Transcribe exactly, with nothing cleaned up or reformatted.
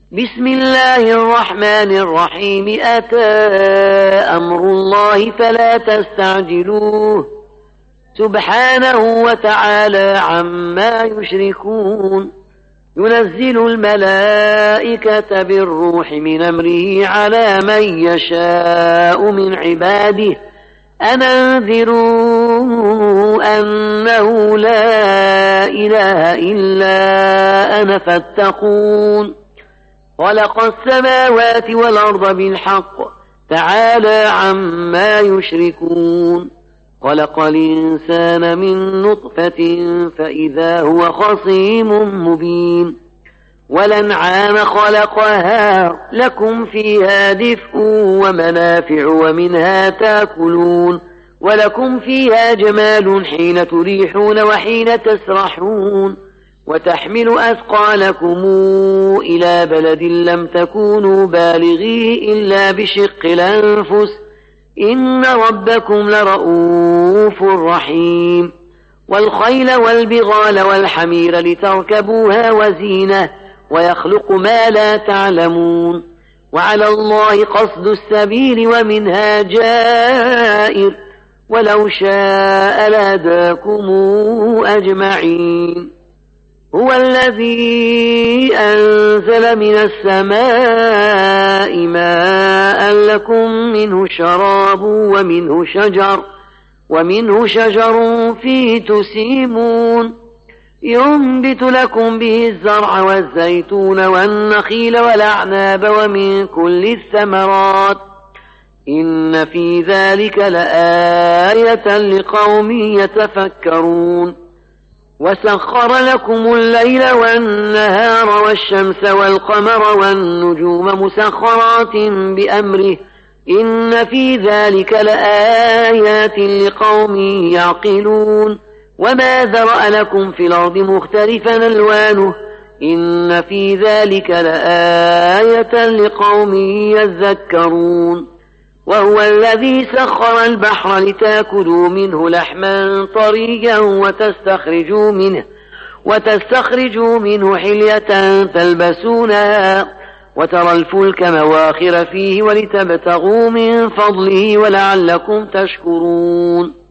بسم الله الرحمن الرحيم. أتى أمر الله فلا تستعجلوه سبحانه وتعالى عما يشركون. ينزل الملائكة بالروح من أمره على من يشاء من عباده أن أنذروا أنه لا إله إلا أنا فاتقون. خلق السماوات والأرض بالحق تعالى عما يشركون. خلق الإنسان من نطفة فإذا هو خصيم مبين. والأنعام خلقها لكم فيها دفء ومنافع ومنها تأكلون ولكم فيها جمال حين تريحون وحين تسرحون. وتحمل أثقالكم إلى بلد لم تكونوا بالغيه إلا بشق الأنفس إن ربكم لرؤوف رحيم. والخيل والبغال والحمير لتركبوها وزينة ويخلق ما لا تعلمون. وعلى الله قصد السبيل ومنها جائر ولو شاء لهداكم أجمعين. هو الذي أنزل من السماء ماء لكم منه شراب ومنه شجر ومنه شجر فيه تسيمون ينبت لكم به الزرع والزيتون والنخيل والأعناب ومن كل الثمرات إن في ذلك لآية لقوم يتفكرون. وسخر لكم الليل والنهار والشمس والقمر والنجوم مسخرات بأمره إن في ذلك لآيات لقوم يعقلون. وما ذرأ لكم في الأرض مختلفا ألوانه إن في ذلك لآية لقوم يذكرون. وهو الذي سخر البحر لتأكلوا منه لحما طريا وتستخرجوا منه وتستخرجوا منه حلية تلبسونها وترى الفلك مواخر فيه ولتبتغوا من فضله ولعلكم تشكرون.